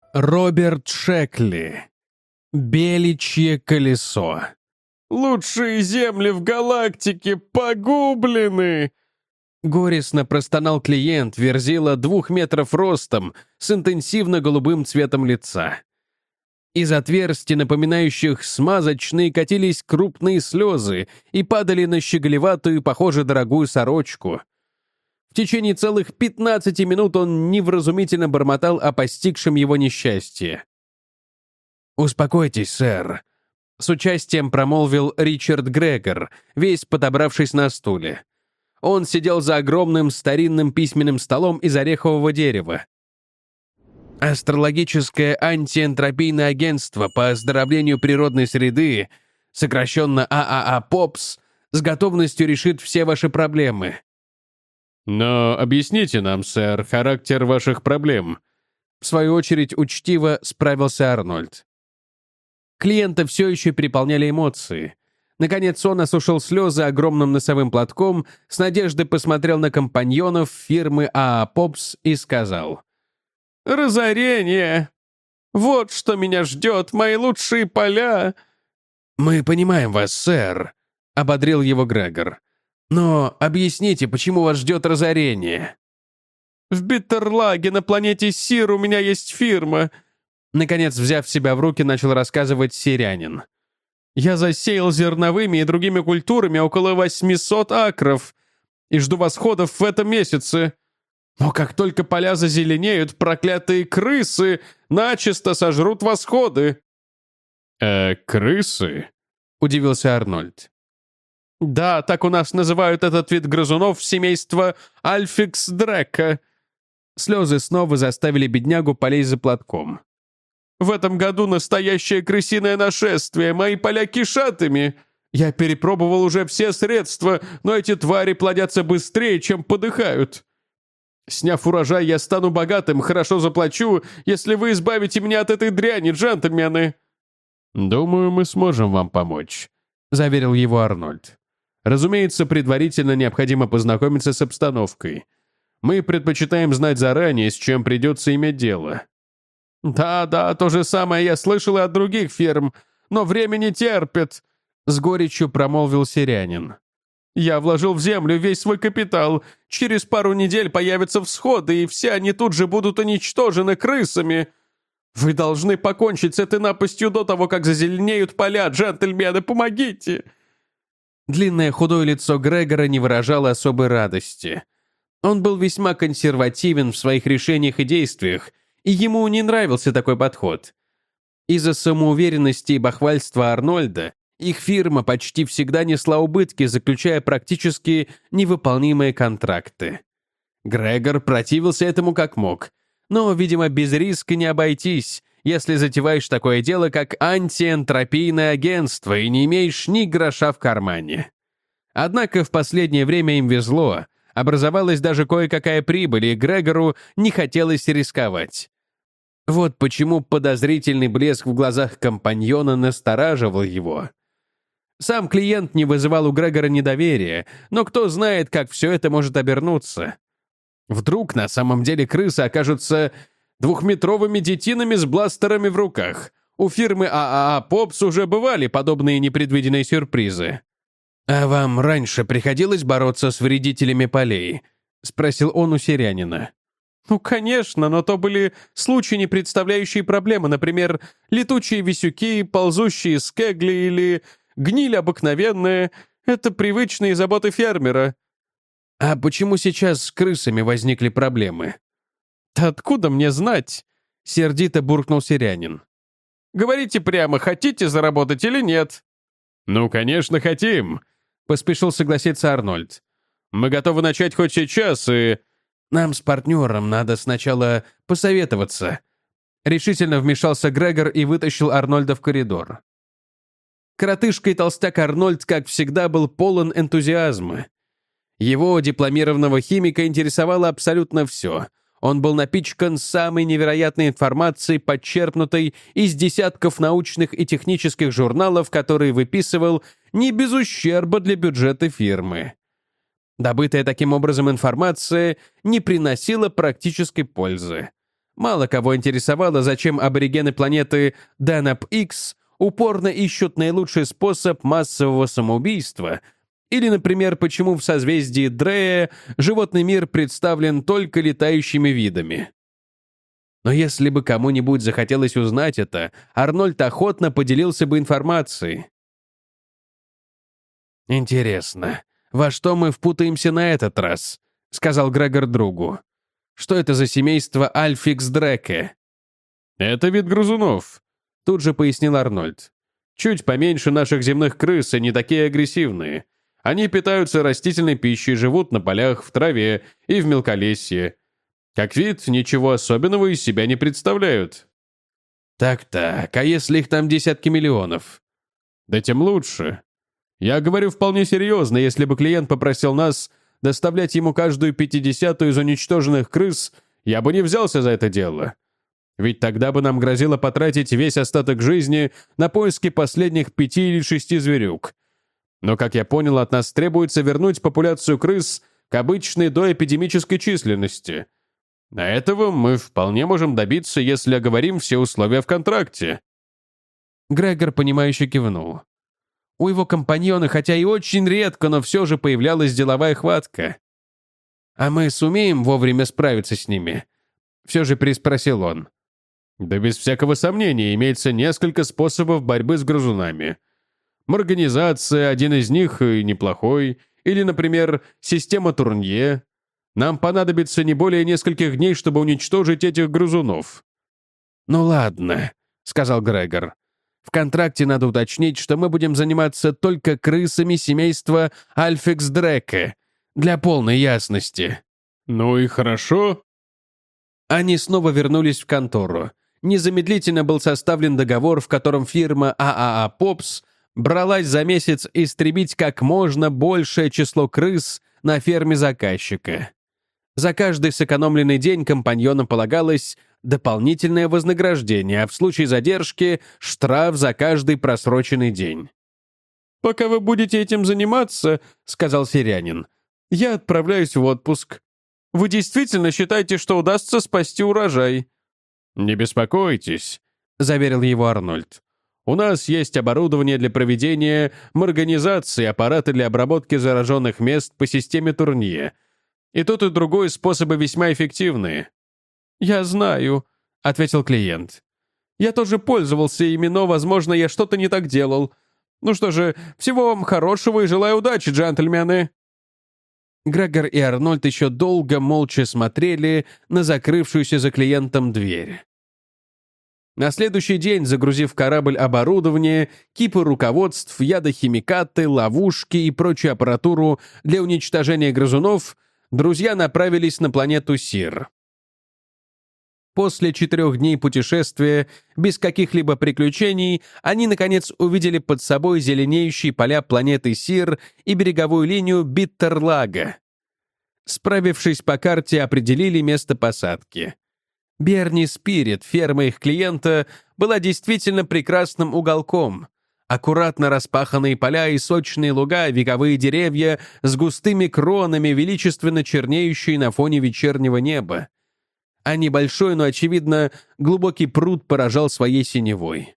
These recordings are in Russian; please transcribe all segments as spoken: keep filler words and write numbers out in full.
Роберт Шекли. Беличье колесо. «Лучшие земли в галактике погублены!» Горестно простонал клиент, верзила двух метров ростом, с интенсивно-голубым цветом лица. Из отверстий, напоминающих смазочные, катились крупные слезы и падали на щеголеватую, похоже, дорогую сорочку. В течение целых пятнадцати минут он невразумительно бормотал о постигшем его несчастье. «Успокойтесь, сэр», — с участием промолвил Ричард Грегор, весь подобравшись на стуле. Он сидел за огромным старинным письменным столом из орехового дерева. Астрологическое антиэнтропийное агентство по оздоровлению природной среды, сокращенно А А А ПОПС, с готовностью решит все ваши проблемы. «Но объясните нам, сэр, характер ваших проблем», — в свою очередь учтиво справился Арнольд. Клиента все еще переполняли эмоции. Наконец он осушил слезы огромным носовым платком, с надеждой посмотрел на компаньонов фирмы А А ПОПС и сказал: «Разорение! Вот что меня ждет, мои лучшие поля!» «Мы понимаем вас, сэр», — ободрил его Грегор. «Но объясните, почему вас ждет разорение?» «В Биттерлаге на планете Сир у меня есть фирма». Наконец, взяв себя в руки, начал рассказывать сирянин. «Я засеял зерновыми и другими культурами около восьмисот акров и жду восходов в этом месяце. Но как только поля зазеленеют, проклятые крысы начисто сожрут восходы». «Э, крысы?» — удивился Арнольд. «Да, так у нас называют этот вид грызунов семейства Альфикс Дрека». Слезы снова заставили беднягу полезть за платком. «В этом году настоящее крысиное нашествие, мои поля кишат ими. Я перепробовал уже все средства, но эти твари плодятся быстрее, чем подыхают. Сняв урожай, я стану богатым, хорошо заплачу, если вы избавите меня от этой дряни, джентльмены». «Думаю, мы сможем вам помочь», — заверил его Арнольд. «Разумеется, предварительно необходимо познакомиться с обстановкой. Мы предпочитаем знать заранее, с чем придется иметь дело». «Да-да, то же самое я слышал и от других фирм, но время не терпит», — с горечью промолвил сирянин. «Я вложил в землю весь свой капитал. Через пару недель появятся всходы, и все они тут же будут уничтожены крысами. Вы должны покончить с этой напастью до того, как зазеленеют поля, джентльмены, помогите!» Длинное худое лицо Грегора не выражало особой радости. Он был весьма консервативен в своих решениях и действиях, и ему не нравился такой подход. Из-за самоуверенности и бахвальства Арнольда их фирма почти всегда несла убытки, заключая практически невыполнимые контракты. Грегор противился этому как мог, но, видимо, без риска не обойтись, если затеваешь такое дело, как антиэнтропийное агентство, и не имеешь ни гроша в кармане. Однако в последнее время им везло, образовалась даже кое-какая прибыль, и Грегору не хотелось рисковать. Вот почему подозрительный блеск в глазах компаньона настораживал его. Сам клиент не вызывал у Грегора недоверия, но кто знает, как все это может обернуться. Вдруг на самом деле крысы окажутся двухметровыми детинами с бластерами в руках. У фирмы А А А ПОПС уже бывали подобные непредвиденные сюрпризы. «А вам раньше приходилось бороться с вредителями полей?» — спросил он у сирянина. «Ну, конечно, но то были случаи, не представляющие проблемы. Например, летучие висюки, ползущие скегли или гниль обыкновенная. Это привычные заботы фермера». «А почему сейчас с крысами возникли проблемы?» «Да откуда мне знать?» — сердито буркнул сирянин. «Говорите прямо, хотите заработать или нет?» «Ну, конечно, хотим», — поспешил согласиться Арнольд. «Мы готовы начать хоть сейчас, и...» «Нам с партнером надо сначала посоветоваться». Решительно вмешался Грегор и вытащил Арнольда в коридор. Коротышка и толстяк Арнольд, как всегда, был полон энтузиазма. Его, дипломированного химика, интересовало абсолютно все. Он был напичкан самой невероятной информацией, подчерпнутой из десятков научных и технических журналов, которые выписывал не без ущерба для бюджета фирмы. Добытая таким образом информация не приносила практической пользы. Мало кого интересовало, зачем аборигены планеты Данап-Икс упорно ищут наилучший способ массового самоубийства, или, например, почему в созвездии Дрея животный мир представлен только летающими видами. Но если бы кому-нибудь захотелось узнать это, Арнольд охотно поделился бы информацией. «Интересно, во что мы впутаемся на этот раз?» — сказал Грегор другу. «Что это за семейство Альфикс Дреке?» «Это вид грызунов», — тут же пояснил Арнольд. «Чуть поменьше наших земных крыс и не такие агрессивные. Они питаются растительной пищей, живут на полях, в траве и в мелколесье. Как вид, ничего особенного из себя не представляют». «Так-так, а если их там десятки миллионов?» «Да тем лучше. Я говорю вполне серьезно, если бы клиент попросил нас доставлять ему каждую пятидесятую из уничтоженных крыс, я бы не взялся за это дело. Ведь тогда бы нам грозило потратить весь остаток жизни на поиски последних пяти или шести зверюк. Но, как я понял, от нас требуется вернуть популяцию крыс к обычной доэпидемической численности. А этого мы вполне можем добиться, если оговорим все условия в контракте». Грегор, понимающе кивнул. У его компаньона, хотя и очень редко, но все же появлялась деловая хватка. «А мы сумеем вовремя справиться с ними?» Все же переспросил он. «Да без всякого сомнения, имеется несколько способов борьбы с грызунами. Морганизация — один из них и неплохой. Или, например, система Турнье. Нам понадобится не более нескольких дней, чтобы уничтожить этих грызунов». «Ну ладно», — сказал Грегор. «В контракте надо уточнить, что мы будем заниматься только крысами семейства Альфикс Дреке, для полной ясности». «Ну и хорошо». Они снова вернулись в контору. Незамедлительно был составлен договор, в котором фирма ААА «Попс» бралась за месяц истребить как можно большее число крыс на ферме заказчика. За каждый сэкономленный день компаньонам полагалось дополнительное вознаграждение, а в случае задержки — штраф за каждый просроченный день. «Пока вы будете этим заниматься, — сказал сирянин, — я отправляюсь в отпуск. Вы действительно считаете, что удастся спасти урожай?» «Не беспокойтесь», — заверил его Арнольд. «У нас есть оборудование для проведения морганизации, аппараты для обработки зараженных мест по системе Турнье. И тот, и другой способы весьма эффективные». «Я знаю», — ответил клиент. «Я тоже пользовался ими, но, возможно, я что-то не так делал. Ну что же, всего вам хорошего и желаю удачи, джентльмены». Грегор и Арнольд еще долго молча смотрели на закрывшуюся за клиентом дверь. На следующий день, загрузив корабль оборудование, кипы руководств, ядохимикаты, ловушки и прочую аппаратуру для уничтожения грызунов, друзья направились на планету Сир. После четырех дней путешествия, без каких-либо приключений, они, наконец, увидели под собой зеленеющие поля планеты Сир и береговую линию Биттерлага. Справившись по карте, определили место посадки. Берни Спирит, ферма их клиента, была действительно прекрасным уголком. Аккуратно распаханные поля и сочные луга, вековые деревья с густыми кронами, величественно чернеющие на фоне вечернего неба. А небольшой, но, очевидно, глубокий пруд поражал своей синевой.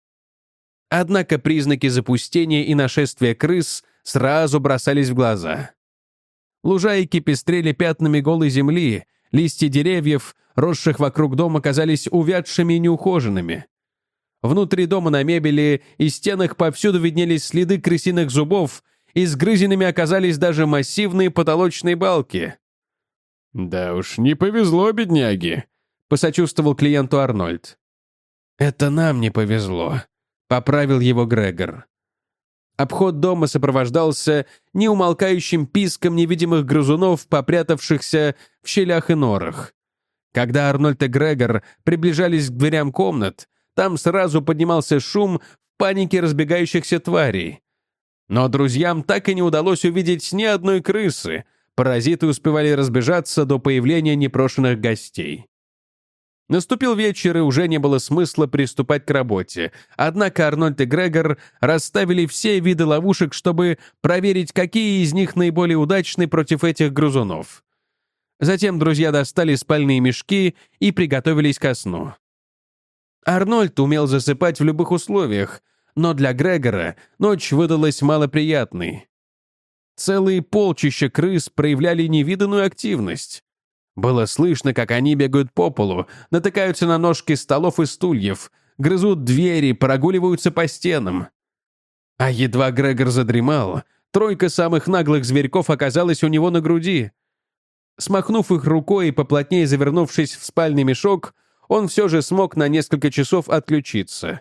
Однако признаки запустения и нашествия крыс сразу бросались в глаза. Лужайки пестрели пятнами голой земли, листья деревьев, росших вокруг дома, казались увядшими и неухоженными. Внутри дома на мебели и стенах повсюду виднелись следы крысиных зубов, и сгрызенными оказались даже массивные потолочные балки. «Да уж, не повезло, бедняги», — посочувствовал клиенту Арнольд. «Это нам не повезло», — поправил его Грегор. Обход дома сопровождался неумолкающим писком невидимых грызунов, попрятавшихся в щелях и норах. Когда Арнольд и Грегор приближались к дверям комнат, там сразу поднимался шум в панике разбегающихся тварей. Но друзьям так и не удалось увидеть ни одной крысы. Паразиты успевали разбежаться до появления непрошенных гостей. Наступил вечер, и уже не было смысла приступать к работе. Однако Арнольд и Грегор расставили все виды ловушек, чтобы проверить, какие из них наиболее удачны против этих грызунов. Затем друзья достали спальные мешки и приготовились ко сну. Арнольд умел засыпать в любых условиях, но для Грегора ночь выдалась малоприятной. Целые полчища крыс проявляли невиданную активность. Было слышно, как они бегают по полу, натыкаются на ножки столов и стульев, грызут двери, прогуливаются по стенам. А едва Грегор задремал, тройка самых наглых зверьков оказалась у него на груди. Смахнув их рукой и поплотнее завернувшись в спальный мешок, он все же смог на несколько часов отключиться.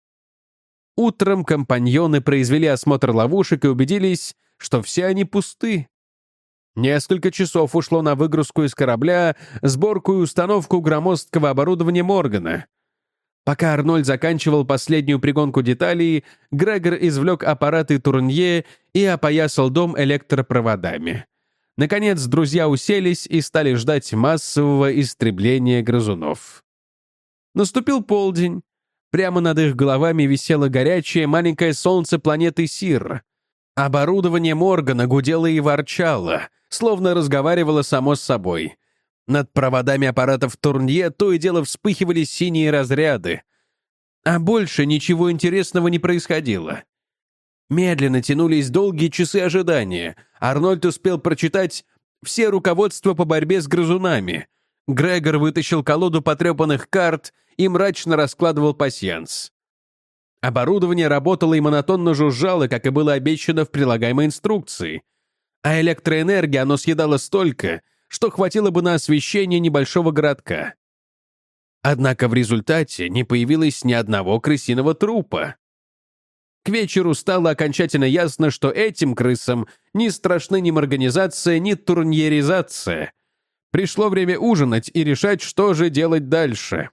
Утром компаньоны произвели осмотр ловушек и убедились, что все они пусты. Несколько часов ушло на выгрузку из корабля, сборку и установку громоздкого оборудования Моргана. Пока Арнольд заканчивал последнюю пригонку деталей, Грегор извлек аппараты Турнье и опоясал дом электропроводами. Наконец, друзья уселись и стали ждать массового истребления грызунов. Наступил полдень. Прямо над их головами висело горячее маленькое солнце планеты Сир. Оборудование Моргана гудело и ворчало, словно разговаривало само с собой. Над проводами аппаратов Турнье то и дело вспыхивали синие разряды. А больше ничего интересного не происходило. Медленно тянулись долгие часы ожидания. Арнольд успел прочитать все руководства по борьбе с грызунами. Грегор вытащил колоду потрепанных карт и мрачно раскладывал пасьянс. Оборудование работало и монотонно жужжало, как и было обещано в прилагаемой инструкции. А электроэнергии оно съедало столько, что хватило бы на освещение небольшого городка. Однако в результате не появилось ни одного крысиного трупа. К вечеру стало окончательно ясно, что этим крысам не страшны ни морганизация, ни турньеризация. Пришло время ужинать и решать, что же делать дальше.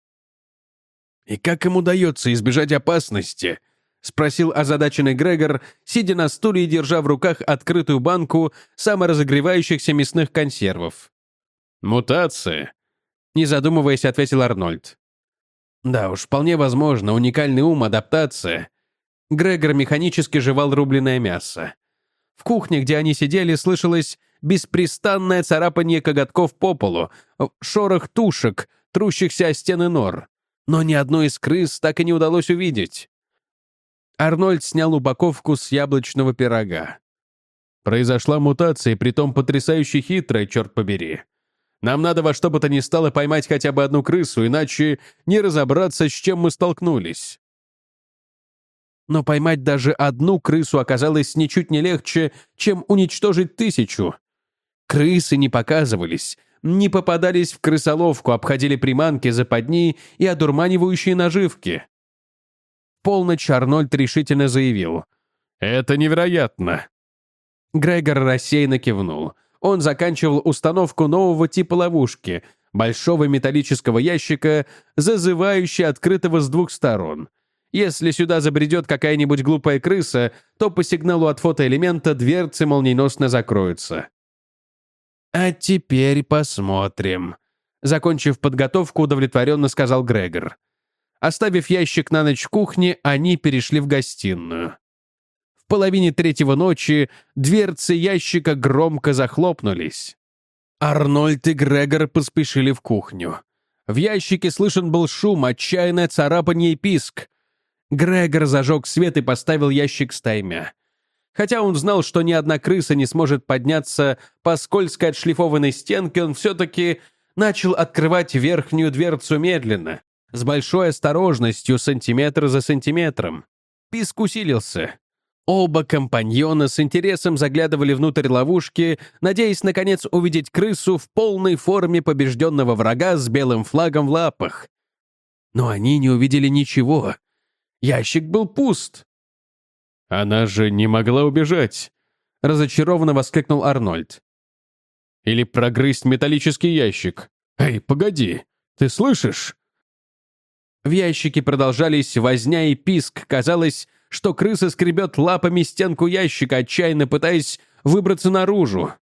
«И как им удается избежать опасности?» — спросил озадаченный Грегор, сидя на стуле и держа в руках открытую банку саморазогревающихся мясных консервов. «Мутация», — не задумываясь, ответил Арнольд. «Да уж, вполне возможно, уникальный ум, адаптация». Грегор механически жевал рубленое мясо. В кухне, где они сидели, слышалось беспрестанное царапанье коготков по полу, шорох тушек, трущихся о стены нор. Но ни одной из крыс так и не удалось увидеть. Арнольд снял упаковку с яблочного пирога. «Произошла мутация, притом потрясающе хитрая, черт побери. Нам надо во что бы то ни стало поймать хотя бы одну крысу, иначе не разобраться, с чем мы столкнулись». Но поймать даже одну крысу оказалось ничуть не легче, чем уничтожить тысячу. Крысы не показывались, не попадались в крысоловку, обходили приманки, западни и одурманивающие наживки. В полночь Арнольд решительно заявил: «Это невероятно!» Грегор рассеянно кивнул. Он заканчивал установку нового типа ловушки, большого металлического ящика, зазывающего открытого с двух сторон. Если сюда забредет какая-нибудь глупая крыса, то по сигналу от фотоэлемента дверцы молниеносно закроются. «А теперь посмотрим», — закончив подготовку, удовлетворенно сказал Грегор. Оставив ящик на ночь в кухне, они перешли в гостиную. В половине третьего ночи дверцы ящика громко захлопнулись. Арнольд и Грегор поспешили в кухню. В ящике слышен был шум, отчаянное царапанье и писк. Грегор зажег свет и поставил ящик стаймя. Хотя он знал, что ни одна крыса не сможет подняться по скользкой отшлифованной стенке, он все-таки начал открывать верхнюю дверцу медленно, с большой осторожностью, сантиметр за сантиметром. Писк усилился. Оба компаньона с интересом заглядывали внутрь ловушки, надеясь, наконец, увидеть крысу в полной форме побежденного врага с белым флагом в лапах. Но они не увидели ничего. Ящик был пуст. «Она же не могла убежать!» — разочарованно воскликнул Арнольд. «Или прогрызть металлический ящик. Эй, погоди, ты слышишь?» В ящике продолжались возня и писк. Казалось, что крыса скребет лапами стенку ящика, отчаянно пытаясь выбраться наружу.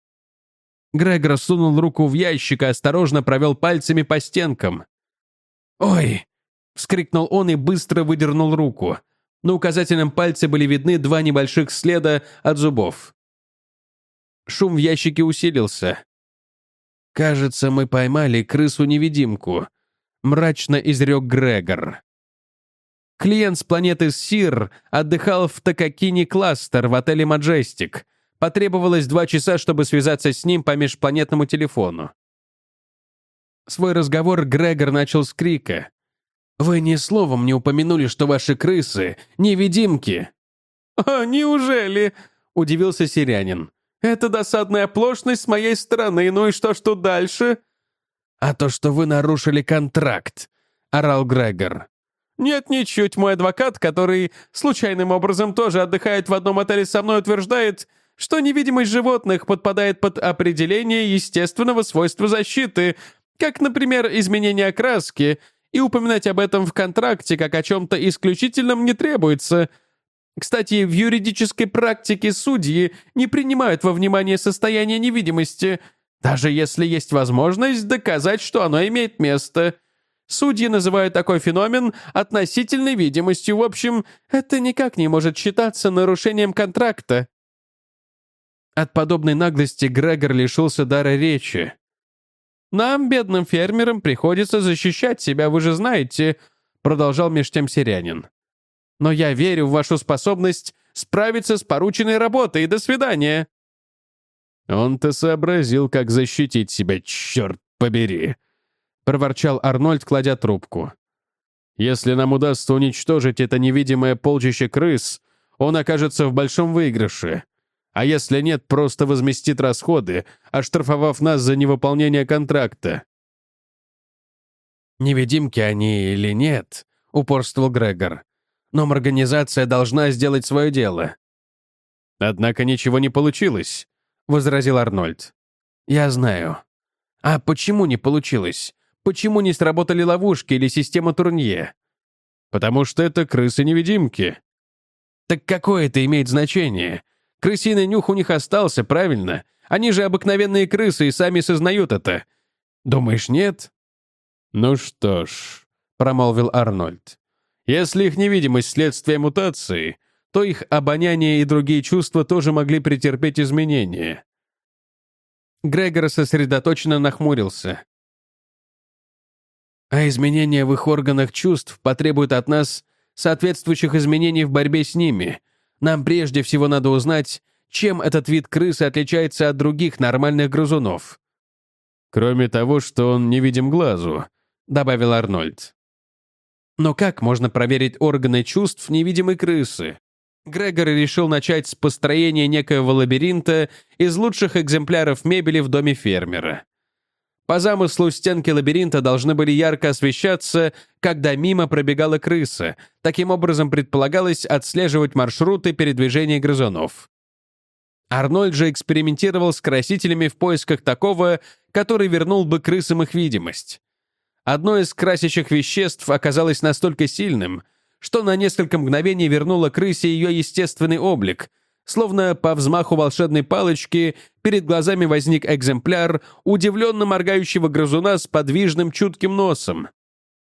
Грегор сунул руку в ящик и осторожно провел пальцами по стенкам. «Ой!» — вскрикнул он и быстро выдернул руку. На указательном пальце были видны два небольших следа от зубов. Шум в ящике усилился. «Кажется, мы поймали крысу-невидимку», — мрачно изрек Грегор. Клиент с планеты Сир отдыхал в Такакини Кластер в отеле «Маджестик». Потребовалось два часа, чтобы связаться с ним по межпланетному телефону. Свой разговор Грегор начал с крика. «Вы ни словом не упомянули, что ваши крысы — невидимки!» «А, неужели?» — удивился сирянин. «Это досадная оплошность с моей стороны, ну и что ж тут дальше?» «А то, что вы нарушили контракт», — орал Грегор. «Нет, ничуть. Мой адвокат, который случайным образом тоже отдыхает в одном отеле со мной, утверждает, что невидимость животных подпадает под определение естественного свойства защиты, как, например, изменение окраски, и упоминать об этом в контракте как о чем-то исключительном не требуется. Кстати, в юридической практике судьи не принимают во внимание состояние невидимости, даже если есть возможность доказать, что оно имеет место. Судьи называют такой феномен относительной видимостью. В общем, это никак не может считаться нарушением контракта». От подобной наглости Грегор лишился дара речи. «Нам, бедным фермерам, приходится защищать себя, вы же знаете», продолжал меж тем сирянин. «Но я верю в вашу способность справиться с порученной работой. До свидания». «Он-то сообразил, как защитить себя, черт побери», — проворчал Арнольд, кладя трубку. «Если нам удастся уничтожить это невидимое полчище крыс, он окажется в большом выигрыше. А если нет, просто возместит расходы, оштрафовав нас за невыполнение контракта». «Невидимки они или нет», — упорствовал Грегор. «Но организация должна сделать свое дело». «Однако ничего не получилось», — возразил Арнольд. «Я знаю. А почему не получилось? Почему не сработали ловушки или система Турнье?» «Потому что это крысы-невидимки». «Так какое это имеет значение? Крысиный нюх у них остался, правильно? Они же обыкновенные крысы и сами сознают это. Думаешь, нет?» «Ну что ж», — промолвил Арнольд, «если их невидимость следствие мутации, то их обоняние и другие чувства тоже могли претерпеть изменения». Грегор сосредоточенно нахмурился. «А изменения в их органах чувств потребуют от нас соответствующих изменений в борьбе с ними. Нам прежде всего надо узнать, чем этот вид крысы отличается от других нормальных грызунов». «Кроме того, что он невидим глазу», — добавил Арнольд. «Но как можно проверить органы чувств невидимой крысы?» Грегор решил начать с построения некоего лабиринта из лучших экземпляров мебели в доме фермера. По замыслу, стенки лабиринта должны были ярко освещаться, когда мимо пробегала крыса. Таким образом, предполагалось отслеживать маршруты передвижения грызунов. Арнольд же экспериментировал с красителями в поисках такого, который вернул бы крысам их видимость. Одно из красящих веществ оказалось настолько сильным, что на несколько мгновений вернуло крысе ее естественный облик, словно по взмаху волшебной палочки перед глазами возник экземпляр удивленно моргающего грызуна с подвижным чутким носом.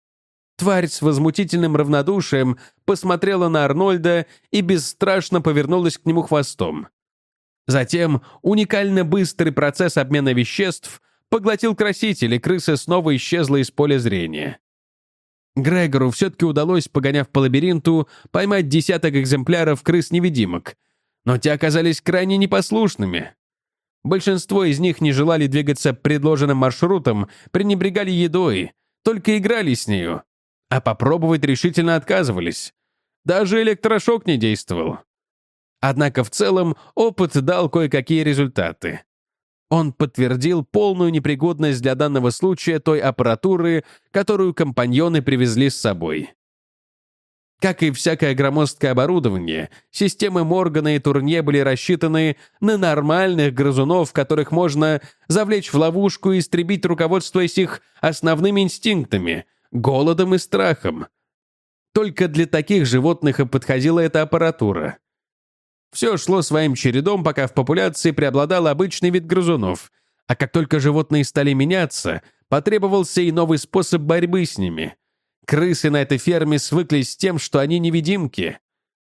Тварь с возмутительным равнодушием посмотрела на Арнольда и бесстрашно повернулась к нему хвостом. Затем уникально быстрый процесс обмена веществ поглотил краситель, и крыса снова исчезла из поля зрения. Грегору все-таки удалось, погоняв по лабиринту, поймать десяток экземпляров крыс-невидимок, но те оказались крайне непослушными. Большинство из них не желали двигаться предложенным маршрутом, пренебрегали едой, только играли с нею, а попробовать решительно отказывались. Даже электрошок не действовал. Однако в целом опыт дал кое-какие результаты. Он подтвердил полную непригодность для данного случая той аппаратуры, которую компаньоны привезли с собой. Как и всякое громоздкое оборудование, системы Моргана и Турнье были рассчитаны на нормальных грызунов, которых можно завлечь в ловушку и истребить, руководствуясь их основными инстинктами — голодом и страхом. Только для таких животных и подходила эта аппаратура. Все шло своим чередом, пока в популяции преобладал обычный вид грызунов, а как только животные стали меняться, потребовался и новый способ борьбы с ними. Крысы на этой ферме свыклись с тем, что они невидимки.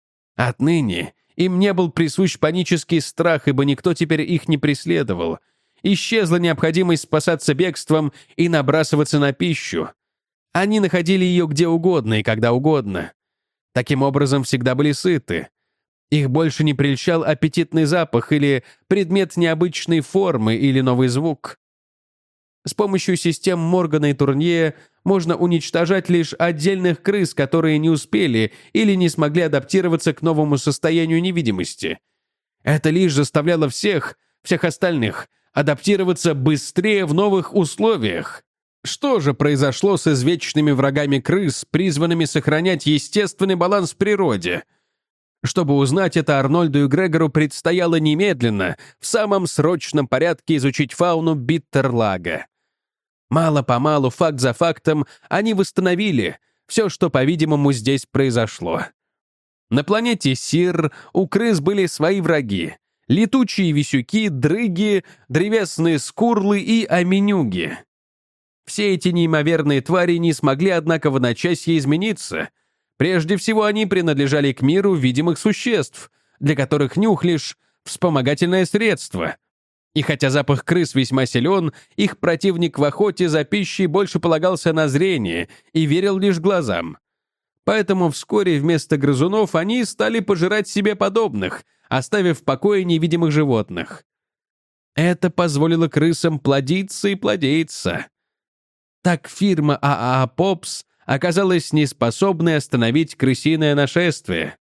Отныне им не был присущ панический страх, ибо никто теперь их не преследовал, Исчезла необходимость спасаться бегством и набрасываться на пищу. Они находили ее где угодно и когда угодно. Таким образом, всегда были сыты. Их больше не прельщал аппетитный запах или предмет необычной формы или новый звук. С помощью систем Моргана и Турнье можно уничтожать лишь отдельных крыс, которые не успели или не смогли адаптироваться к новому состоянию невидимости. Это лишь заставляло всех, всех остальных, адаптироваться быстрее в новых условиях. Что же произошло с извечными врагами крыс, призванными сохранять естественный баланс в природе? Чтобы узнать это, Арнольду и Грегору предстояло немедленно, в самом срочном порядке изучить фауну Биттерлага. Мало-помалу, факт за фактом, они восстановили все, что, по-видимому, здесь произошло. На планете Сир у крыс были свои враги — летучие висюки, дрыги, древесные скурлы и оменюги. Все эти неимоверные твари не смогли, однако, в одночасье измениться. Прежде всего, они принадлежали к миру видимых существ, для которых нюх — лишь вспомогательное средство. И хотя запах крыс весьма силен, их противник в охоте за пищей больше полагался на зрение и верил лишь глазам. Поэтому вскоре вместо грызунов они стали пожирать себе подобных, оставив в покое невидимых животных. Это позволило крысам плодиться и плодиться. Так фирма ААА «Попс» оказалась неспособной остановить крысиное нашествие.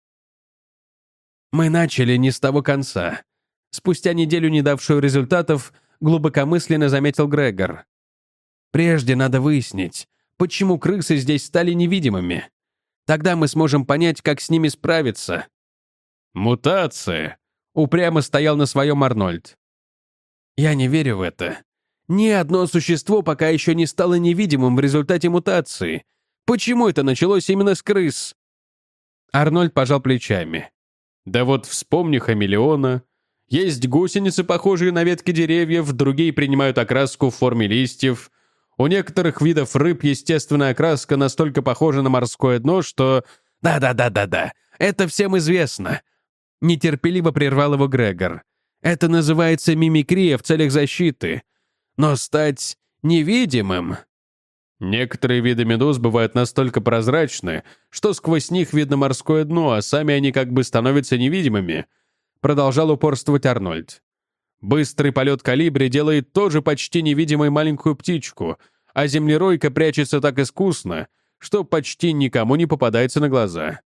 Мы начали не с того конца. Спустя неделю, не давшую результатов, глубокомысленно заметил Грегор. Прежде надо выяснить, почему крысы здесь стали невидимыми. Тогда мы сможем понять, как с ними справиться. «Мутация», — упрямо стоял на своем Арнольд. «Я не верю в это. Ни одно существо пока еще не стало невидимым в результате мутации. Почему это началось именно с крыс?» Арнольд пожал плечами. «Да вот вспомни хамелеона. Есть гусеницы, похожие на ветки деревьев, другие принимают окраску в форме листьев. У некоторых видов рыб естественная окраска настолько похожа на морское дно, что... Да-да-да-да-да, это всем известно. Нетерпеливо прервал его Грегор. Это называется мимикрия в целях защиты. Но стать невидимым... Некоторые виды медуз бывают настолько прозрачны, что сквозь них видно морское дно, а сами они как бы становятся невидимыми. Продолжал упорствовать Арнольд. Быстрый полет колибри делает тоже почти невидимой маленькую птичку, а землеройка прячется так искусно, что почти никому не попадается на глаза.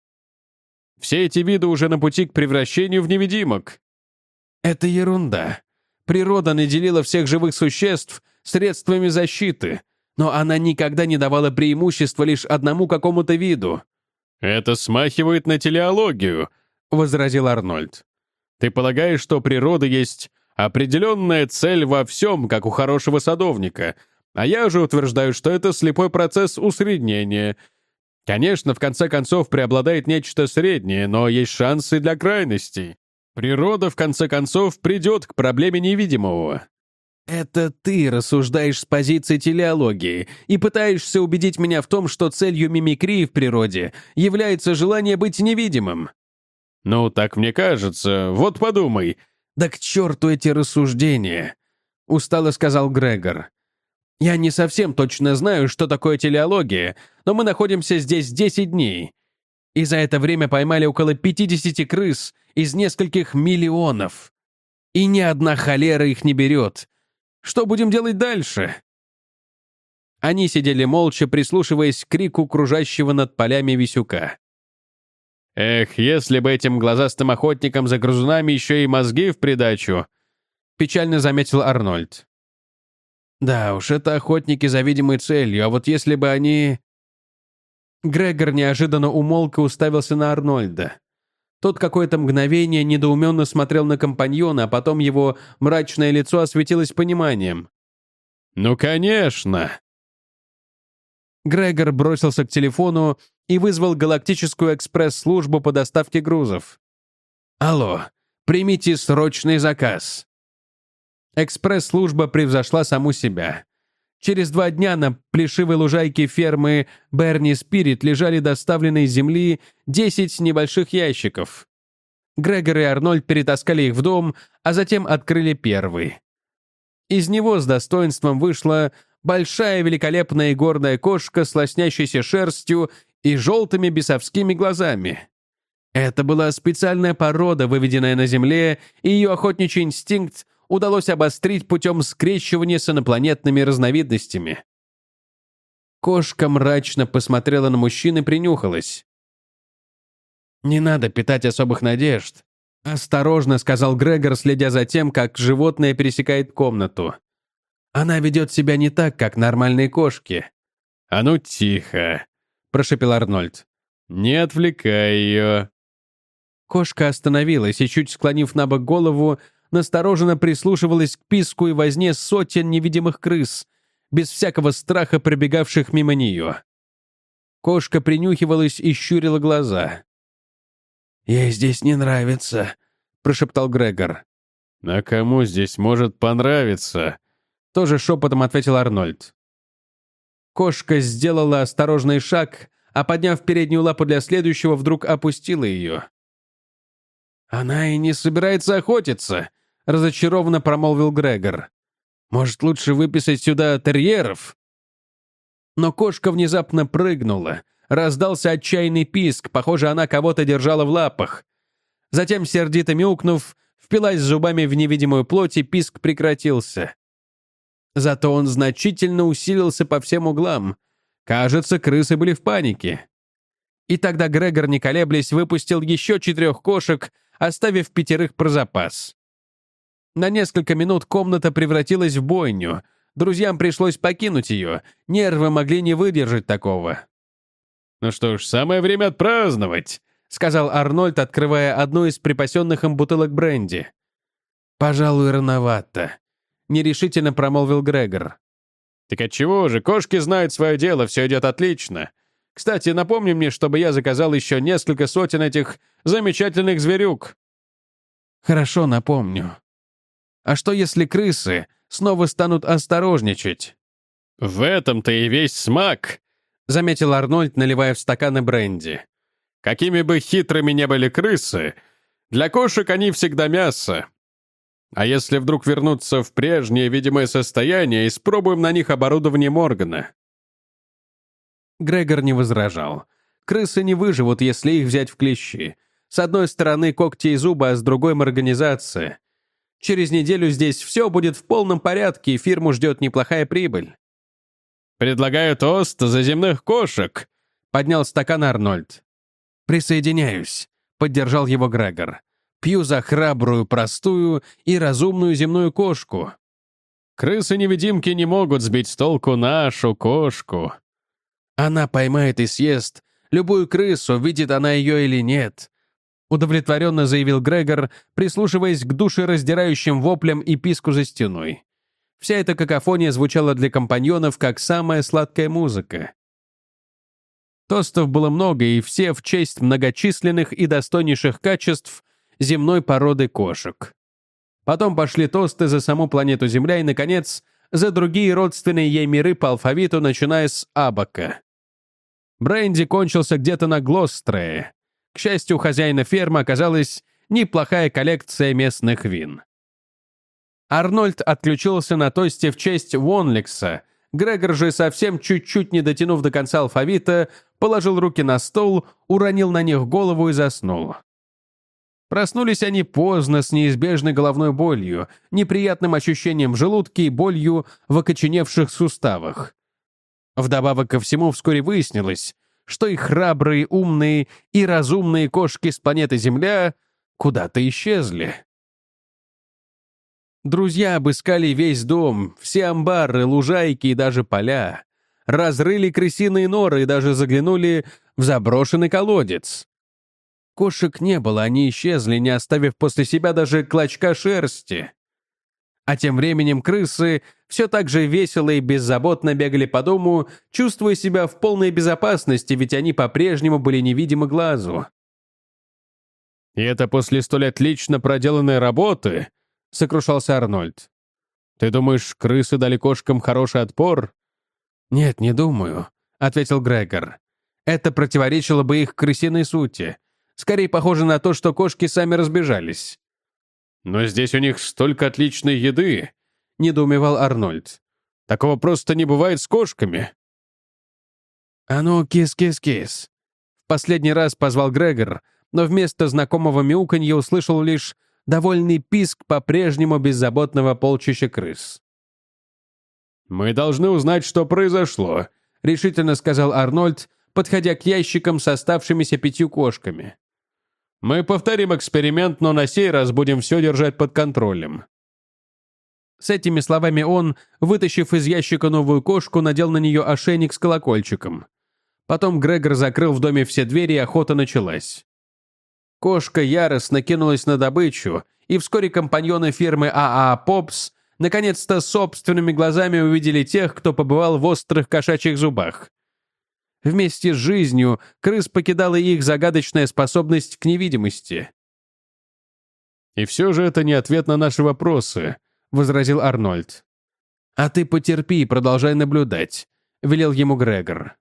Все эти виды уже на пути к превращению в невидимок. Это ерунда. Природа наделила всех живых существ средствами защиты, но она никогда не давала преимущества лишь одному какому-то виду. «Это смахивает на телеологию», — возразил Арнольд. «Ты полагаешь, что природа есть определенная цель во всем, как у хорошего садовника, а я же утверждаю, что это слепой процесс усреднения. Конечно, в конце концов преобладает нечто среднее, но есть шансы для крайностей. Природа, в конце концов, придет к проблеме невидимого». «Это ты рассуждаешь с позиции телеологии и пытаешься убедить меня в том, что целью мимикрии в природе является желание быть невидимым». «Ну, так мне кажется. Вот подумай». «Да к черту эти рассуждения», — устало сказал Грегор. «Я не совсем точно знаю, что такое телеология, но мы находимся здесь десять дней. И за это время поймали около пятидесяти крыс из нескольких миллионов. И ни одна холера их не берет. Что будем делать дальше?» Они сидели молча, прислушиваясь к крику кружащего над полями висюка. «Эх, если бы этим глазастым охотникам за грызунами еще и мозги в придачу!» — печально заметил Арнольд. «Да уж, это охотники за видимой целью, а вот если бы они...» Грегор неожиданно умолк и уставился на Арнольда. Тот какое-то мгновение недоуменно смотрел на компаньона, а потом его мрачное лицо осветилось пониманием. «Ну, конечно!» Грегор бросился к телефону и вызвал галактическую экспресс-службу по доставке грузов. «Алло, примите срочный заказ». Экспресс-служба превзошла саму себя. Через два дня на плешивой лужайке фермы Берни Спирит лежали доставленные с земли десять небольших ящиков. Грегор и Арнольд перетаскали их в дом, а затем открыли первый. Из него с достоинством вышла большая великолепная горная кошка с лоснящейся шерстью и желтыми бесовскими глазами. Это была специальная порода, выведенная на Земле, и ее охотничий инстинкт удалось обострить путем скрещивания с инопланетными разновидностями. Кошка мрачно посмотрела на мужчин и принюхалась. «Не надо питать особых надежд», — осторожно сказал Грегор, следя за тем, как животное пересекает комнату. «Она ведет себя не так, как нормальные кошки». «А ну тихо», — прошепел Арнольд. «Не отвлекай ее». Кошка остановилась и, чуть склонив на бок голову, настороженно прислушивалась к писку и возне сотен невидимых крыс, без всякого страха пробегавших мимо нее. Кошка принюхивалась и щурила глаза. «Ей здесь не нравится», — прошептал Грегор. «А кому здесь может понравиться?» — тоже шепотом ответил Арнольд. Кошка сделала осторожный шаг, а, подняв переднюю лапу для следующего, вдруг опустила ее. «Она и не собирается охотиться», — разочарованно промолвил Грегор. «Может, лучше выписать сюда терьеров?» Но кошка внезапно прыгнула. Раздался отчаянный писк, похоже, она кого-то держала в лапах. Затем, сердито мяукнув, впилась зубами в невидимую плоть, и писк прекратился. Зато он значительно усилился по всем углам. Кажется, крысы были в панике. И тогда Грегор, не колеблясь, выпустил еще четырех кошек, оставив пятерых про запас. На несколько минут комната превратилась в бойню. Друзьям пришлось покинуть ее. Нервы могли не выдержать такого. «Ну что ж, самое время отпраздновать», — сказал Арнольд, открывая одну из припасенных им бутылок бренди. «Пожалуй, рановато», — нерешительно промолвил Грегор. «Так отчего же? Кошки знают свое дело, все идет отлично. Кстати, напомни мне, чтобы я заказал еще несколько сотен этих замечательных зверюк». «Хорошо, напомню. А что, если крысы снова станут осторожничать?» «В этом-то и весь смак», — заметил Арнольд, наливая в стаканы бренди. «Какими бы хитрыми не были крысы, для кошек они всегда мясо. А если вдруг вернуться в прежнее видимое состояние, испробуем на них оборудование Моргана». Грегор не возражал. Крысы не выживут, если их взять в клещи. С одной стороны когти и зубы, а с другой морганизация. Через неделю здесь все будет в полном порядке, и фирму ждет неплохая прибыль. «Предлагаю тост за земных кошек», — поднял стакан Арнольд. «Присоединяюсь», — поддержал его Грегор. «Пью за храбрую, простую и разумную земную кошку». «Крысы-невидимки не могут сбить с толку нашу кошку». «Она поймает и съест любую крысу, видит она ее или нет», — удовлетворенно заявил Грегор, прислушиваясь к душераздирающим воплям и писку за стеной. Вся эта какофония звучала для компаньонов как самая сладкая музыка. Тостов было много, и все в честь многочисленных и достойнейших качеств земной породы кошек. Потом пошли тосты за саму планету Земля и, наконец, за другие родственные ей миры по алфавиту, начиная с Абака. Бренди кончился где-то на Глострее. К счастью, у хозяина фермы оказалась неплохая коллекция местных вин. Арнольд отключился на тосте в честь Вонлекса. Грегор же, совсем чуть-чуть не дотянув до конца алфавита, положил руки на стол, уронил на них голову и заснул. Проснулись они поздно, с неизбежной головной болью, неприятным ощущением в желудке и болью в окоченевших суставах. Вдобавок ко всему, вскоре выяснилось, что и храбрые, умные и разумные кошки с планеты Земля куда-то исчезли. Друзья обыскали весь дом, все амбары, лужайки и даже поля. Разрыли крысиные норы и даже заглянули в заброшенный колодец. Кошек не было, они исчезли, не оставив после себя даже клочка шерсти. А тем временем крысы все так же весело и беззаботно бегали по дому, чувствуя себя в полной безопасности, ведь они по-прежнему были невидимы глазу. «И это после столь отлично проделанной работы», — сокрушался Арнольд. «Ты думаешь, крысы дали кошкам хороший отпор?» «Нет, не думаю», — ответил Грегор. «Это противоречило бы их крысиной сути. Скорее похоже на то, что кошки сами разбежались». «Но здесь у них столько отличной еды», — недоумевал Арнольд. «Такого просто не бывает с кошками». «А ну, кис-кис-кис!» В последний раз позвал Грегор, но вместо знакомого мяуканья услышал лишь довольный писк по-прежнему беззаботного полчища крыс. «Мы должны узнать, что произошло», — решительно сказал Арнольд, подходя к ящикам с оставшимися пятью кошками. «Мы повторим эксперимент, но на сей раз будем все держать под контролем». С этими словами он, вытащив из ящика новую кошку, надел на нее ошейник с колокольчиком. Потом Грегор закрыл в доме все двери, и охота началась. Кошка яростно кинулась на добычу, и вскоре компаньоны фирмы АА «Попс» наконец-то собственными глазами увидели тех, кто побывал в острых кошачьих зубах. Вместе с жизнью крыс покидала их загадочная способность к невидимости. «И все же это не ответ на наши вопросы», — возразил Арнольд. «А ты потерпи и продолжай наблюдать», — велел ему Грегор.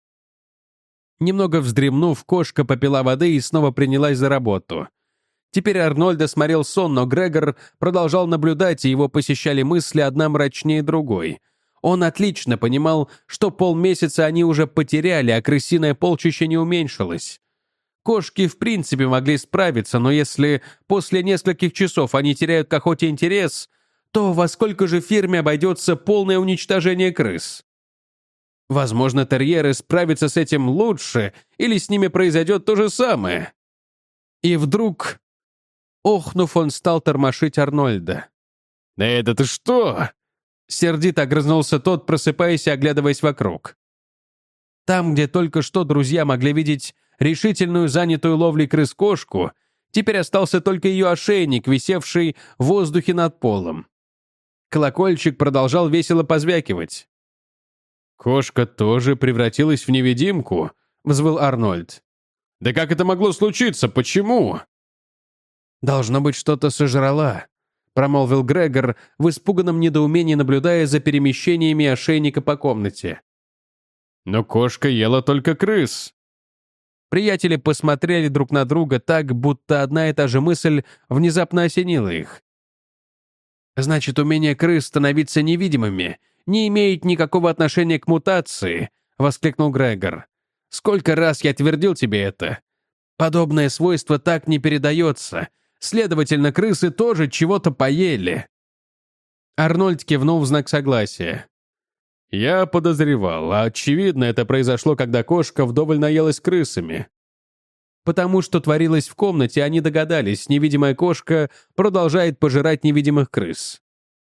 Немного вздремнув, кошка попила воды и снова принялась за работу. Теперь Арнольда сморил сон, но Грегор продолжал наблюдать, и его посещали мысли одна мрачнее другой. Он отлично понимал, что полмесяца они уже потеряли, а крысиное полчище не уменьшилось. Кошки в принципе могли справиться, но если после нескольких часов они теряют к охоте интерес, то во сколько же фирме обойдется полное уничтожение крыс? Возможно, терьеры справятся с этим лучше, или с ними произойдет то же самое. И вдруг, охнув, он стал тормошить Арнольда. «Да это ты что?» Сердито огрызнулся тот, просыпаясь и оглядываясь вокруг. Там, где только что друзья могли видеть решительную занятую ловлей крыс кошку, теперь остался только ее ошейник, висевший в воздухе над полом. Колокольчик продолжал весело позвякивать. «Кошка тоже превратилась в невидимку», — взвыл Арнольд. «Да как это могло случиться? Почему?» «Должно быть, что-то сожрала», — промолвил Грегор, в испуганном недоумении наблюдая за перемещениями ошейника по комнате. «Но кошка ела только крыс». Приятели посмотрели друг на друга так, будто одна и та же мысль внезапно осенила их. «Значит, умение крыс становиться невидимыми не имеет никакого отношения к мутации», — воскликнул Грегор. «Сколько раз я твердил тебе это? Подобное свойство так не передается. Следовательно, крысы тоже чего-то поели». Арнольд кивнул в знак согласия. «Я подозревал, а очевидно, это произошло, когда кошка вдоволь наелась крысами». Потому что творилось в комнате, они догадались, невидимая кошка продолжает пожирать невидимых крыс.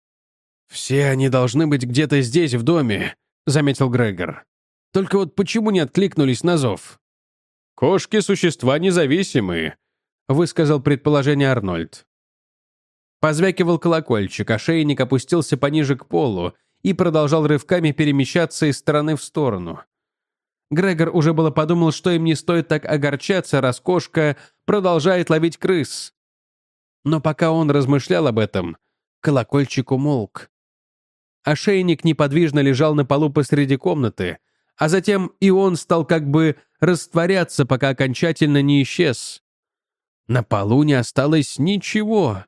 «Все они должны быть где-то здесь, в доме», — заметил Грегор. «Только вот почему не откликнулись на зов?» «Кошки — существа независимые», — высказал предположение Арнольд. Позвякивал колокольчик, ошейник опустился пониже к полу и продолжал рывками перемещаться из стороны в сторону. Грегор уже было подумал, что им не стоит так огорчаться, раз кошка продолжает ловить крыс. Но пока он размышлял об этом, колокольчик умолк. Ошейник неподвижно лежал на полу посреди комнаты, а затем и он стал как бы растворяться, пока окончательно не исчез. На полу не осталось ничего.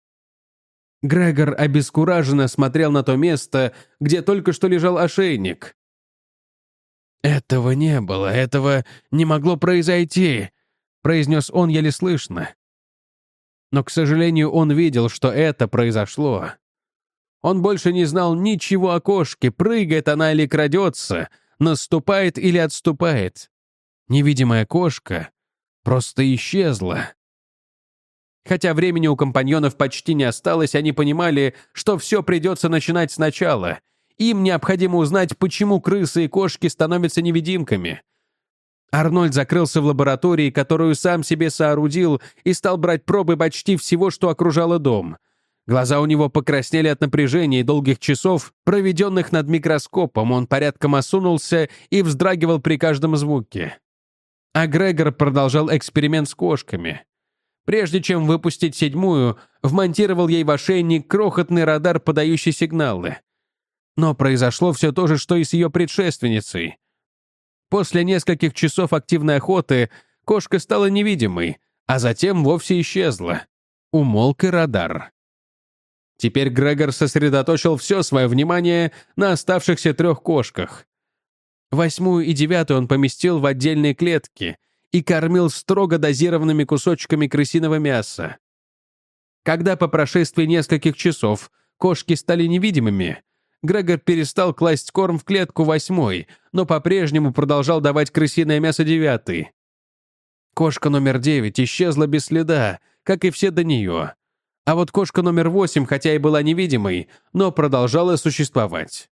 Грегор обескураженно смотрел на то место, где только что лежал ошейник. «Этого не было, этого не могло произойти», — произнес он еле слышно. Но, к сожалению, он видел, что это произошло. Он больше не знал ничего о кошке, прыгает она или крадется, наступает или отступает. Невидимая кошка просто исчезла. Хотя времени у компаньонов почти не осталось, они понимали, что все придется начинать сначала. Им необходимо узнать, почему крысы и кошки становятся невидимками. Арнольд закрылся в лаборатории, которую сам себе соорудил, и стал брать пробы почти всего, что окружало дом. Глаза у него покраснели от напряжения и долгих часов, проведенных над микроскопом. Он порядком осунулся и вздрагивал при каждом звуке. А Грегор продолжал эксперимент с кошками. Прежде чем выпустить седьмую, вмонтировал ей в ошейник крохотный радар, подающий сигналы. Но произошло все то же, что и с ее предшественницей. После нескольких часов активной охоты кошка стала невидимой, а затем вовсе исчезла. Умолк и радар. Теперь Грегор сосредоточил все свое внимание на оставшихся трех кошках. Восьмую и девятую он поместил в отдельные клетки и кормил строго дозированными кусочками крысиного мяса. Когда по прошествии нескольких часов кошки стали невидимыми, Грегор перестал класть корм в клетку восьмой, но по-прежнему продолжал давать крысиное мясо девятой. Кошка номер девять исчезла без следа, как и все до нее. А вот кошка номер восемь, хотя и была невидимой, но продолжала существовать.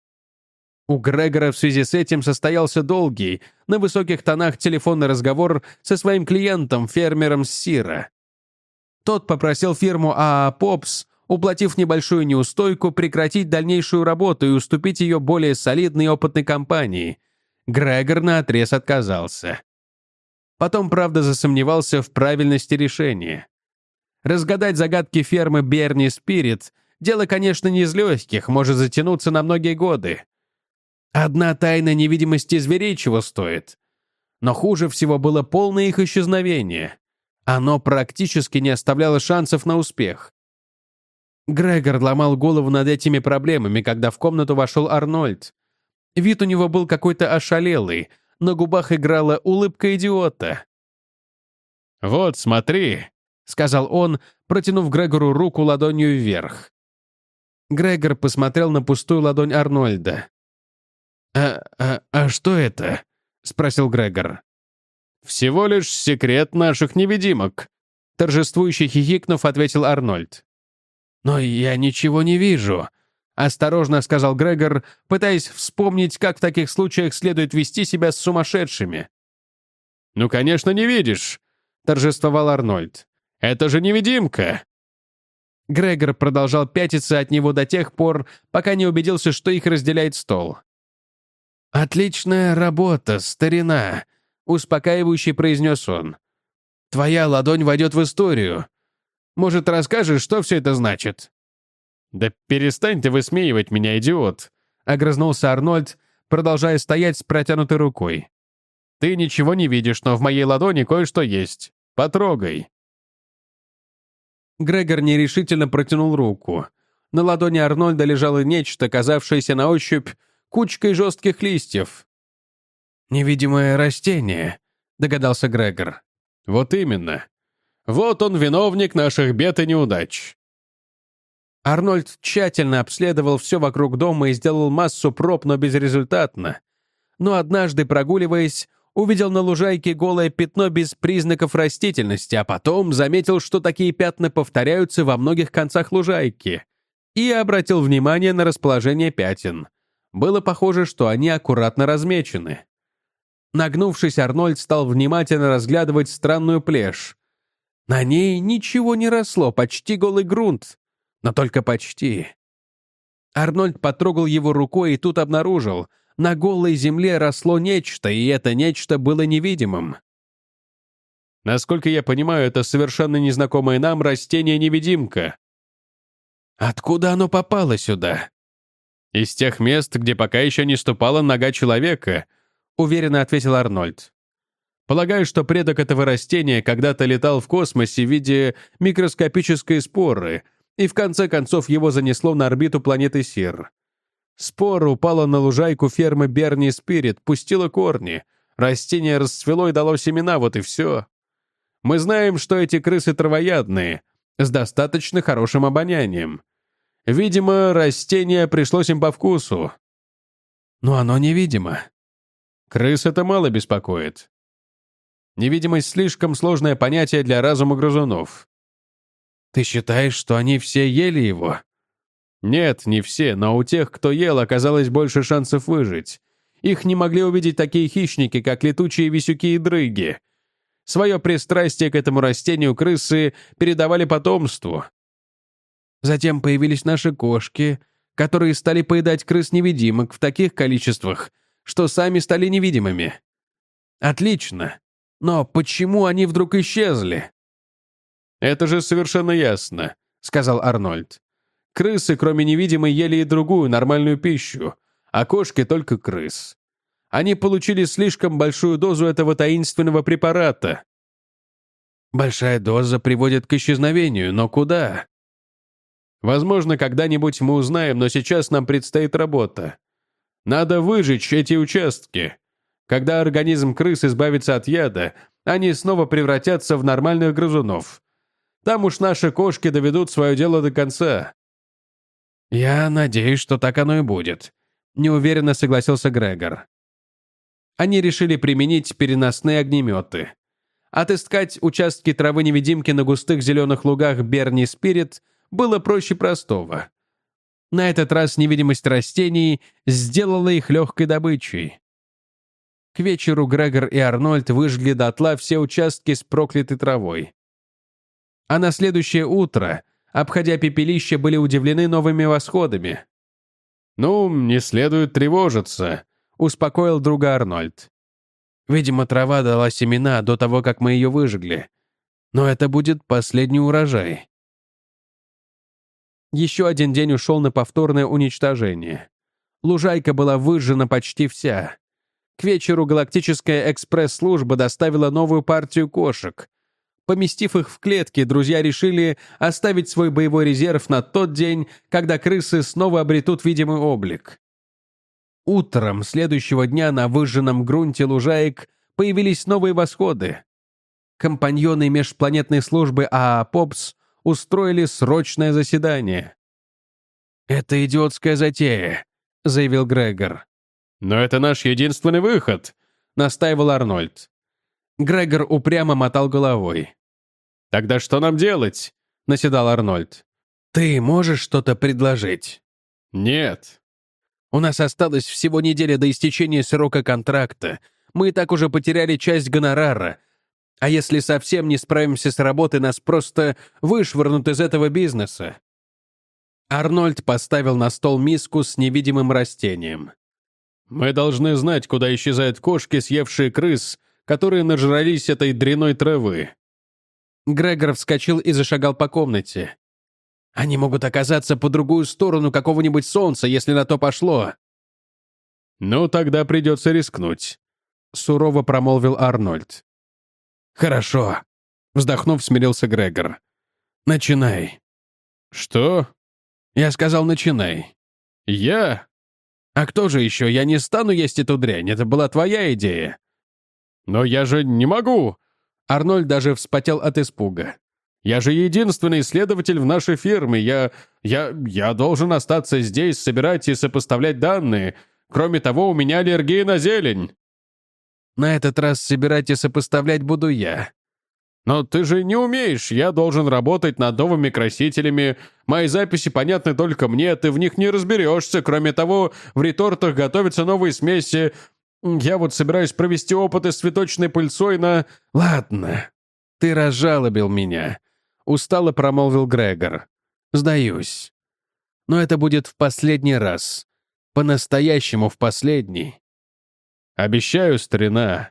У Грегора в связи с этим состоялся долгий, на высоких тонах телефонный разговор со своим клиентом, фермером Сира. Тот попросил фирму АА «Попс», уплатив небольшую неустойку, прекратить дальнейшую работу и уступить ее более солидной и опытной компании. Грегор наотрез отказался. Потом, правда, засомневался в правильности решения. Разгадать загадки фермы Берни Спирит — дело, конечно, не из легких, может затянуться на многие годы. Одна тайна невидимости зверей чего стоит. Но хуже всего было полное их исчезновение. Оно практически не оставляло шансов на успех. Грегор ломал голову над этими проблемами, когда в комнату вошел Арнольд. Вид у него был какой-то ошалелый, на губах играла улыбка идиота. «Вот, смотри», — сказал он, протянув Грегору руку ладонью вверх. Грегор посмотрел на пустую ладонь Арнольда. «А, а, а что это?» — спросил Грегор. «Всего лишь секрет наших невидимок», — торжествующе хихикнув, ответил Арнольд. «Но я ничего не вижу», — осторожно сказал Грегор, пытаясь вспомнить, как в таких случаях следует вести себя с сумасшедшими. «Ну, конечно, не видишь», — торжествовал Арнольд. «Это же невидимка!» Грегор продолжал пятиться от него до тех пор, пока не убедился, что их разделяет стол. «Отличная работа, старина», — успокаивающе произнес он. «Твоя ладонь войдет в историю. Может, расскажешь, что все это значит?» «Да перестань ты высмеивать меня, идиот!» — огрызнулся Арнольд, продолжая стоять с протянутой рукой. «Ты ничего не видишь, но в моей ладони кое-что есть. Потрогай». Грегор нерешительно протянул руку. На ладони Арнольда лежало нечто, казавшееся на ощупь кучкой жестких листьев. «Невидимое растение», — догадался Грегор. «Вот именно. Вот он, виновник наших бед и неудач». Арнольд тщательно обследовал все вокруг дома и сделал массу проб, но безрезультатно. Но однажды, прогуливаясь, увидел на лужайке голое пятно без признаков растительности, а потом заметил, что такие пятна повторяются во многих концах лужайки, и обратил внимание на расположение пятен. Было похоже, что они аккуратно размечены. Нагнувшись, Арнольд стал внимательно разглядывать странную плешь. На ней ничего не росло, почти голый грунт. Но только почти. Арнольд потрогал его рукой и тут обнаружил, на голой земле росло нечто, и это нечто было невидимым. «Насколько я понимаю, это совершенно незнакомое нам растение-невидимка». «Откуда оно попало сюда?» «Из тех мест, где пока еще не ступала нога человека», — уверенно ответил Арнольд. «Полагаю, что предок этого растения когда-то летал в космосе в виде микроскопической споры, и в конце концов его занесло на орбиту планеты Сир. Спора упала на лужайку фермы Берни Спирит, пустила корни, растение расцвело и дало семена, вот и все. Мы знаем, что эти крысы травоядные, с достаточно хорошим обонянием. Видимо, растение пришлось им по вкусу. Но оно невидимо. Крыс это мало беспокоит. Невидимость — слишком сложное понятие для разума грызунов. Ты считаешь, что они все ели его? Нет, не все, но у тех, кто ел, оказалось больше шансов выжить. Их не могли увидеть такие хищники, как летучие висюки и дрыги. Свое пристрастие к этому растению крысы передавали потомству. Затем появились наши кошки, которые стали поедать крыс-невидимок в таких количествах, что сами стали невидимыми. Отлично. Но почему они вдруг исчезли? «Это же совершенно ясно», — сказал Арнольд. «Крысы, кроме невидимой, ели и другую нормальную пищу, а кошки — только крыс. Они получили слишком большую дозу этого таинственного препарата». «Большая доза приводит к исчезновению, но куда?» Возможно, когда-нибудь мы узнаем, но сейчас нам предстоит работа. Надо выжечь эти участки. Когда организм крыс избавится от яда, они снова превратятся в нормальных грызунов. Там уж наши кошки доведут свое дело до конца». «Я надеюсь, что так оно и будет», — неуверенно согласился Грегор. Они решили применить переносные огнеметы. Отыскать участки травы-невидимки на густых зеленых лугах Берни Спирит было проще простого. На этот раз невидимость растений сделала их легкой добычей. К вечеру Грегор и Арнольд выжгли дотла все участки с проклятой травой. А на следующее утро, обходя пепелище, были удивлены новыми восходами. «Ну, не следует тревожиться», — успокоил друга Арнольд. «Видимо, трава дала семена до того, как мы ее выжгли. Но это будет последний урожай». Еще один день ушел на повторное уничтожение. Лужайка была выжжена почти вся. К вечеру галактическая экспресс-служба доставила новую партию кошек. Поместив их в клетки, друзья решили оставить свой боевой резерв на тот день, когда крысы снова обретут видимый облик. Утром следующего дня на выжженном грунте лужаек появились новые восходы. Компаньоны межпланетной службы АА-ПОПС устроили срочное заседание. «Это идиотская затея», — заявил Грегор. «Но это наш единственный выход», — настаивал Арнольд. Грегор упрямо мотал головой. «Тогда что нам делать?» — наседал Арнольд. «Ты можешь что-то предложить?» «Нет». «У нас осталось всего неделя до истечения срока контракта. Мы и так уже потеряли часть гонорара. А если совсем не справимся с работой, нас просто вышвырнут из этого бизнеса». Арнольд поставил на стол миску с невидимым растением. «Мы должны знать, куда исчезают кошки, съевшие крыс, которые нажрались этой дряной травы». Грегор вскочил и зашагал по комнате. «Они могут оказаться по другую сторону какого-нибудь солнца, если на то пошло». «Ну, тогда придется рискнуть», — сурово промолвил Арнольд. «Хорошо», — вздохнув, смирился Грегор. «Начинай». «Что?» «Я сказал, начинай». «Я?» «А кто же еще? Я не стану есть эту дрянь, это была твоя идея». «Но я же не могу!» Арнольд даже вспотел от испуга. «Я же единственный исследователь в нашей фирме. Я... я... я должен остаться здесь, собирать и сопоставлять данные. Кроме того, у меня аллергия на зелень». «На этот раз собирать и сопоставлять буду я». «Но ты же не умеешь. Я должен работать над новыми красителями. Мои записи понятны только мне, ты в них не разберешься. Кроме того, в ретортах готовятся новые смеси. Я вот собираюсь провести опыты с цветочной пыльцой на...» «Ладно, ты разжалобил меня», — устало промолвил Грегор. «Сдаюсь. Но это будет в последний раз. По-настоящему в последний». «Обещаю, старина».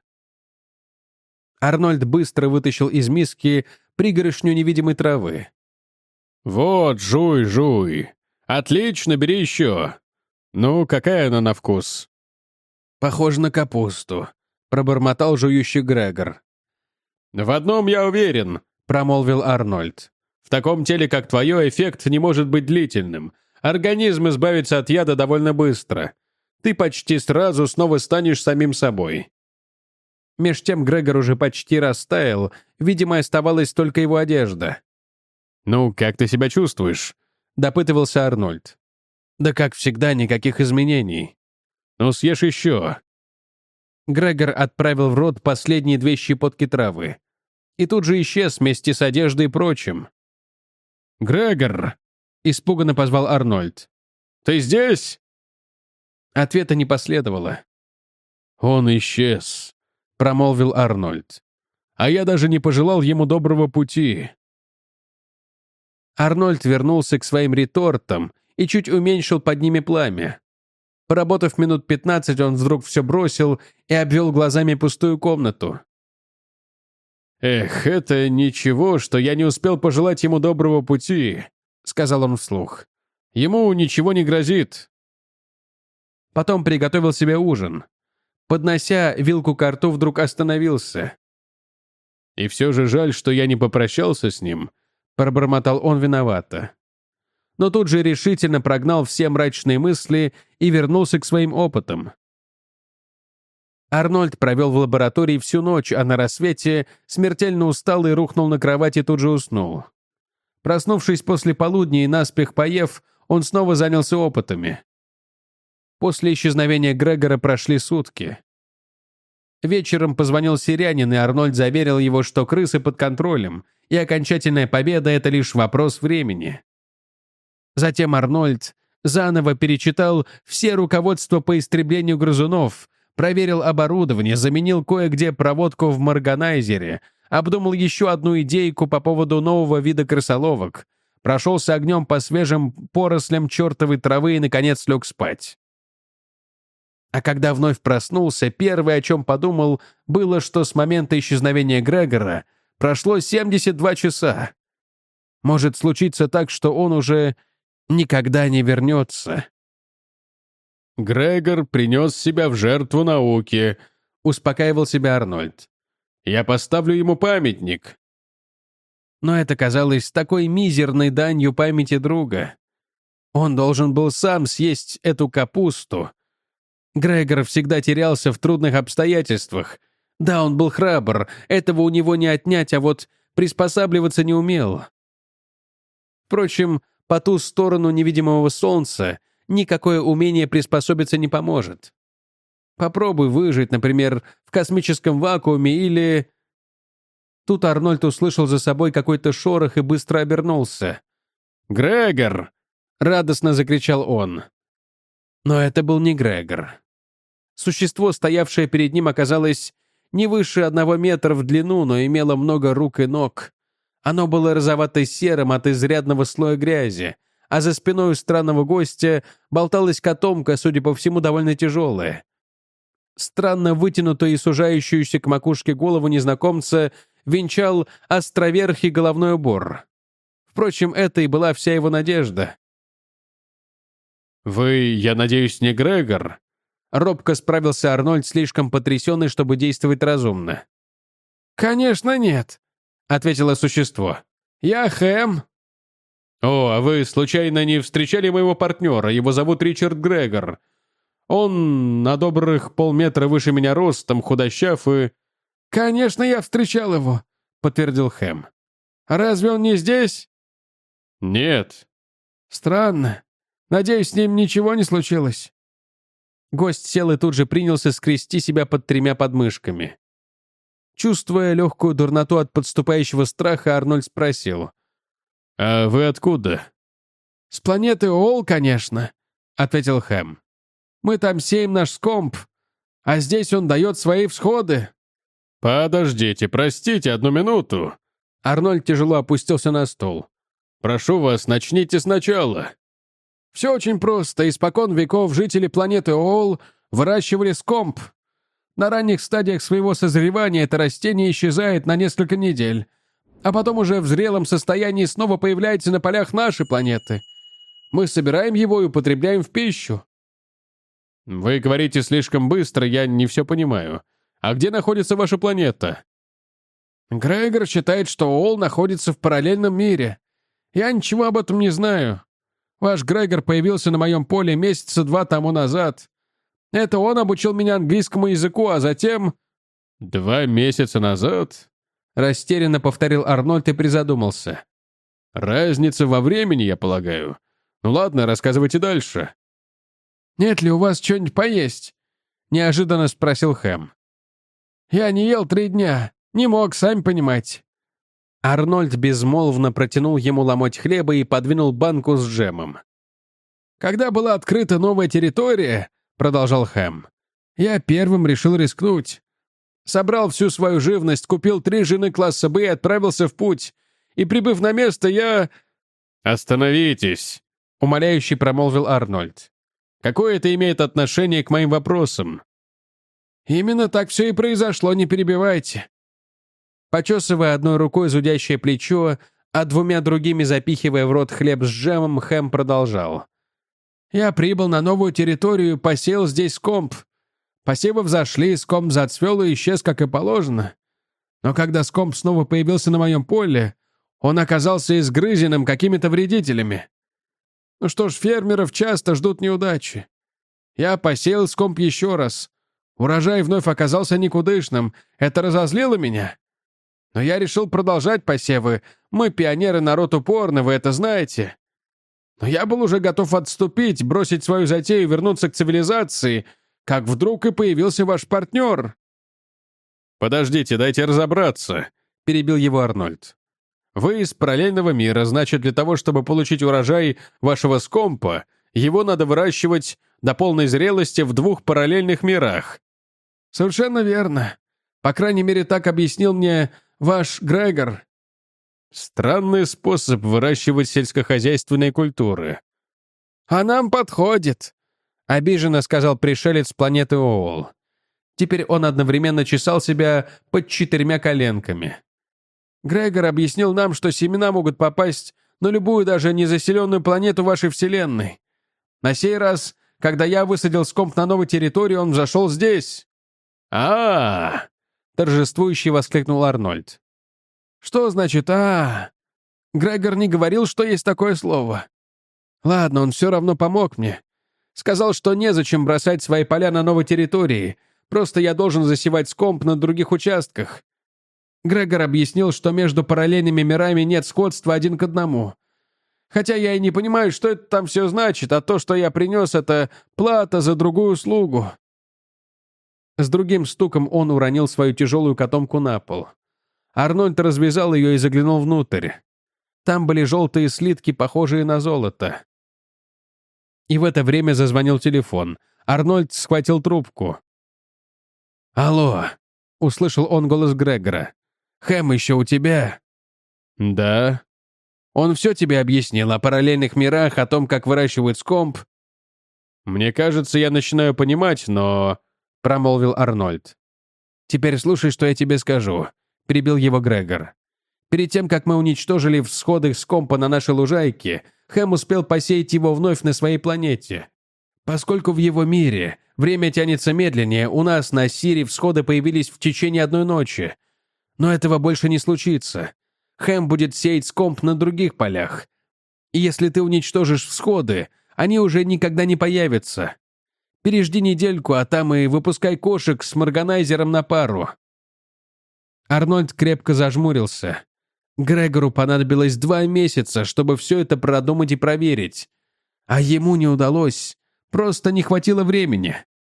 Арнольд быстро вытащил из миски пригоршню невидимой травы. «Вот, жуй, жуй. Отлично, бери еще. Ну, какая она на вкус?» «Похоже на капусту», — пробормотал жующий Грегор. «В одном я уверен», — промолвил Арнольд. «В таком теле, как твое, эффект не может быть длительным. Организм избавится от яда довольно быстро. Ты почти сразу снова станешь самим собой». Меж тем Грегор уже почти растаял, видимо, оставалась только его одежда. «Ну, как ты себя чувствуешь?» — допытывался Арнольд. «Да как всегда, никаких изменений». «Ну, съешь еще». Грегор отправил в рот последние две щепотки травы. И тут же исчез вместе с одеждой и прочим. «Грегор!» — испуганно позвал Арнольд. «Ты здесь?» Ответа не последовало. «Он исчез», — промолвил Арнольд. «А я даже не пожелал ему доброго пути». Арнольд вернулся к своим ретортам и чуть уменьшил под ними пламя. Поработав минут пятнадцать, он вдруг все бросил и обвел глазами пустую комнату. «Эх, это ничего, что я не успел пожелать ему доброго пути», — сказал он вслух. «Ему ничего не грозит». Потом приготовил себе ужин. Поднося вилку ко рту, вдруг остановился. «И все же жаль, что я не попрощался с ним», — пробормотал он виновато. но тут же решительно прогнал все мрачные мысли и вернулся к своим опытам. Арнольд провел в лаборатории всю ночь, а на рассвете смертельно устал и рухнул на кровать и тут же уснул. Проснувшись после полудня и наспех поев, он снова занялся опытами. После исчезновения Грегора прошли сутки. Вечером позвонил сирянин, и Арнольд заверил его, что крысы под контролем, и окончательная победа — это лишь вопрос времени. Затем Арнольд заново перечитал все руководства по истреблению грызунов, проверил оборудование, заменил кое-где проводку в морганайзере, обдумал еще одну идейку по поводу нового вида крысоловок, прошелся огнем по свежим порослям чертовой травы и, наконец, лег спать. А когда вновь проснулся, первое, о чем подумал, было, что с момента исчезновения Грегора прошло семьдесят два часа. Может случиться так, что он уже никогда не вернется. «Грегор принес себя в жертву науке», — успокаивал себя Арнольд. «Я поставлю ему памятник». Но это казалось такой мизерной данью памяти друга. Он должен был сам съесть эту капусту. Грегор всегда терялся в трудных обстоятельствах. Да, он был храбр, этого у него не отнять, а вот приспосабливаться не умел. Впрочем, по ту сторону невидимого солнца никакое умение приспособиться не поможет. Попробуй выжить, например, в космическом вакууме или... Тут Арнольд услышал за собой какой-то шорох и быстро обернулся. «Грегор!» — радостно закричал он. Но это был не Грегор. Существо, стоявшее перед ним, оказалось не выше одного метра в длину, но имело много рук и ног. Оно было розовато-серым от изрядного слоя грязи, а за спиной у странного гостя болталась котомка, судя по всему, довольно тяжелая. Странно вытянутую и сужающуюся к макушке голову незнакомца венчал островерхий головной убор. Впрочем, это и была вся его надежда. «Вы, я надеюсь, не Грегор?» Робко справился Арнольд, слишком потрясенный, чтобы действовать разумно. «Конечно нет», — ответило существо. «Я Хэм». «О, а вы, случайно, не встречали моего партнера? Его зовут Ричард Грегор. Он на добрых полметра выше меня ростом, худощав и...» «Конечно, я встречал его», — подтвердил Хэм. «Разве он не здесь?» «Нет». «Странно. Надеюсь, с ним ничего не случилось». Гость сел и тут же принялся скрести себя под тремя подмышками. Чувствуя легкую дурноту от подступающего страха, Арнольд спросил. «А вы откуда?» «С планеты Оол, конечно», — ответил Хэм. «Мы там сеем наш скомп, а здесь он дает свои всходы». «Подождите, простите, одну минуту». Арнольд тяжело опустился на стол. «Прошу вас, начните сначала». «Все очень просто. Испокон веков жители планеты Оол выращивали скомп. На ранних стадиях своего созревания это растение исчезает на несколько недель, а потом уже в зрелом состоянии снова появляется на полях нашей планеты. Мы собираем его и употребляем в пищу». «Вы говорите слишком быстро, я не все понимаю. А где находится ваша планета?» «Грегор считает, что Оол находится в параллельном мире. Я ничего об этом не знаю. Ваш Грегор появился на моем поле месяца два тому назад. Это он обучил меня английскому языку, а затем...» «Два месяца назад?» — растерянно повторил Арнольд и призадумался. «Разница во времени, я полагаю. Ну ладно, рассказывайте дальше». «Нет ли у вас что-нибудь поесть?» — неожиданно спросил Хэм. «Я не ел три дня. Не мог, сами понимаете». Арнольд безмолвно протянул ему ломоть хлеба и подвинул банку с джемом. «Когда была открыта новая территория, — продолжал Хэм, — я первым решил рискнуть. Собрал всю свою живность, купил три жены класса Б и отправился в путь. И, прибыв на место, я...» «Остановитесь!» — умоляюще промолвил Арнольд. «Какое это имеет отношение к моим вопросам?» «Именно так все и произошло, не перебивайте». Почесывая одной рукой зудящее плечо, а двумя другими запихивая в рот хлеб с джемом, Хэм продолжал. «Я прибыл на новую территорию и посеял здесь скомп. Посевы взошли, скомп зацвел и исчез, как и положено. Но когда скомп снова появился на моем поле, он оказался изгрызенным какими-то вредителями. Ну что ж, фермеров часто ждут неудачи. Я посеял скомп еще раз. Урожай вновь оказался никудышным. Это разозлило меня. Но я решил продолжать посевы. Мы, пионеры, народ упорный, вы это знаете. Но я был уже готов отступить, бросить свою затею и вернуться к цивилизации, как вдруг и появился ваш партнер». «Подождите, дайте разобраться», — перебил его Арнольд. «Вы из параллельного мира, значит, для того, чтобы получить урожай вашего скомпа, его надо выращивать до полной зрелости в двух параллельных мирах». «Совершенно верно. По крайней мере, так объяснил мне ваш Грегор». «Странный способ выращивать сельскохозяйственные культуры». «А нам подходит», — обиженно сказал пришелец с планеты Оол. Теперь он одновременно чесал себя под четырьмя коленками. «Грегор объяснил нам, что семена могут попасть на любую даже незаселенную планету вашей Вселенной. На сей раз, когда я высадил скомп на новой территории, он зашел здесь». «А-а-а!» — торжествующе воскликнул Арнольд. «Что значит «а-а-а»? Грегор не говорил, что есть такое слово. Ладно, он все равно помог мне. Сказал, что незачем бросать свои поля на новой территории, просто я должен засевать скомп на других участках. Грегор объяснил, что между параллельными мирами нет сходства один к одному. Хотя я и не понимаю, что это там все значит, а то, что я принес, это плата за другую услугу». С другим стуком он уронил свою тяжелую котомку на пол. Арнольд развязал ее и заглянул внутрь. Там были желтые слитки, похожие на золото. И в это время зазвонил телефон. Арнольд схватил трубку. «Алло», — услышал он голос Грегора. «Хэм еще у тебя?» «Да». «Он все тебе объяснил о параллельных мирах, о том, как выращивают скомп?» «Мне кажется, я начинаю понимать, но...» — промолвил Арнольд. «Теперь слушай, что я тебе скажу», — перебил его Грегор. «Перед тем, как мы уничтожили всходы скомпа на нашей лужайке, Хэм успел посеять его вновь на своей планете. Поскольку в его мире время тянется медленнее, у нас на Сире всходы появились в течение одной ночи. Но этого больше не случится. Хэм будет сеять скомп на других полях. И если ты уничтожишь всходы, они уже никогда не появятся. Пережди недельку, а там и выпускай кошек с морганайзером на пару». Арнольд крепко зажмурился. Грегору понадобилось два месяца, чтобы все это продумать и проверить. А ему не удалось. Просто не хватило времени.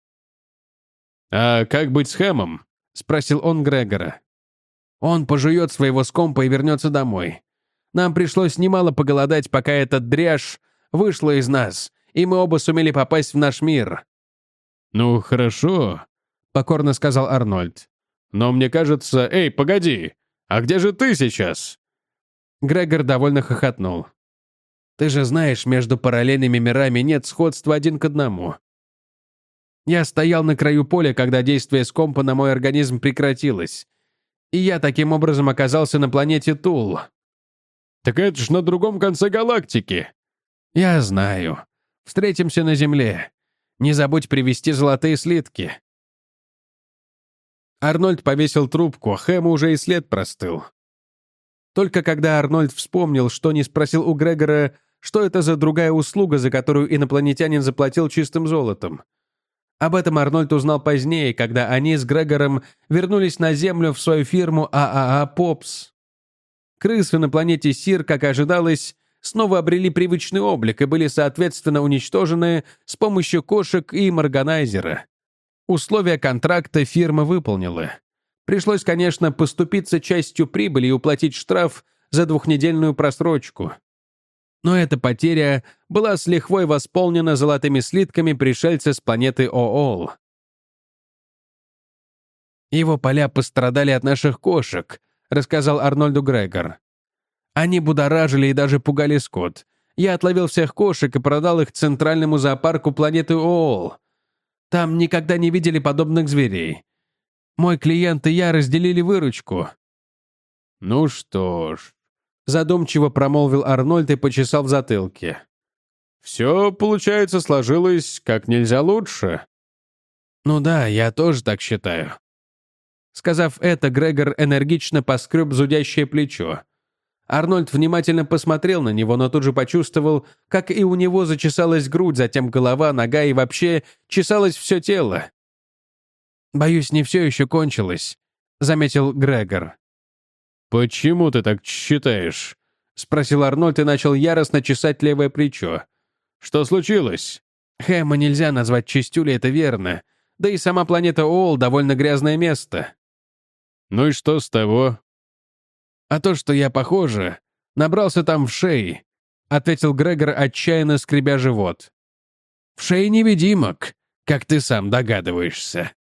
«А как быть с Хэмом?» — спросил он Грегора. «Он пожует своего скомпа и вернется домой. Нам пришлось немало поголодать, пока эта дряжь вышла из нас, и мы оба сумели попасть в наш мир». «Ну, хорошо», — покорно сказал Арнольд. «Но мне кажется... Эй, погоди! А где же ты сейчас?» Грегор довольно хохотнул. «Ты же знаешь, между параллельными мирами нет сходства один к одному. Я стоял на краю поля, когда действие скомпа на мой организм прекратилось, и я таким образом оказался на планете Тул». «Так это ж на другом конце галактики». «Я знаю. Встретимся на Земле. Не забудь привезти золотые слитки». Арнольд повесил трубку, а Хэму уже и след простыл. Только когда Арнольд вспомнил, что не спросил у Грегора, что это за другая услуга, за которую инопланетянин заплатил чистым золотом. Об этом Арнольд узнал позднее, когда они с Грегором вернулись на Землю в свою фирму ААА «Попс». Крысы на планете Сир, как ожидалось, снова обрели привычный облик и были, соответственно, уничтожены с помощью кошек и морганайзера. Условия контракта фирма выполнила. Пришлось, конечно, поступиться частью прибыли и уплатить штраф за двухнедельную просрочку. Но эта потеря была с лихвой восполнена золотыми слитками пришельца с планеты Оол. «Его поля пострадали от наших кошек», — рассказал Арнольду Грегор. «Они будоражили и даже пугали скот. Я отловил всех кошек и продал их центральному зоопарку планеты Оол. Там никогда не видели подобных зверей. Мой клиент и я разделили выручку». «Ну что ж», — задумчиво промолвил Арнольд и почесал в затылке. «Все, получается, сложилось как нельзя лучше». «Ну да, я тоже так считаю». Сказав это, Грегор энергично поскреб зудящее плечо. Арнольд внимательно посмотрел на него, но тут же почувствовал, как и у него зачесалась грудь, затем голова, нога и вообще чесалось все тело. «Боюсь, не все еще кончилось», — заметил Грегор. «Почему ты так считаешь?» — спросил Арнольд и начал яростно чесать левое плечо. «Что случилось?» «Хэма нельзя назвать чистюлей, это верно. Да и сама планета Оул довольно грязное место». «Ну и что с того?» «А то, что я, похоже, набрался там в шее», — ответил Грегор, отчаянно скребя живот. «В шее невидимок, как ты сам догадываешься».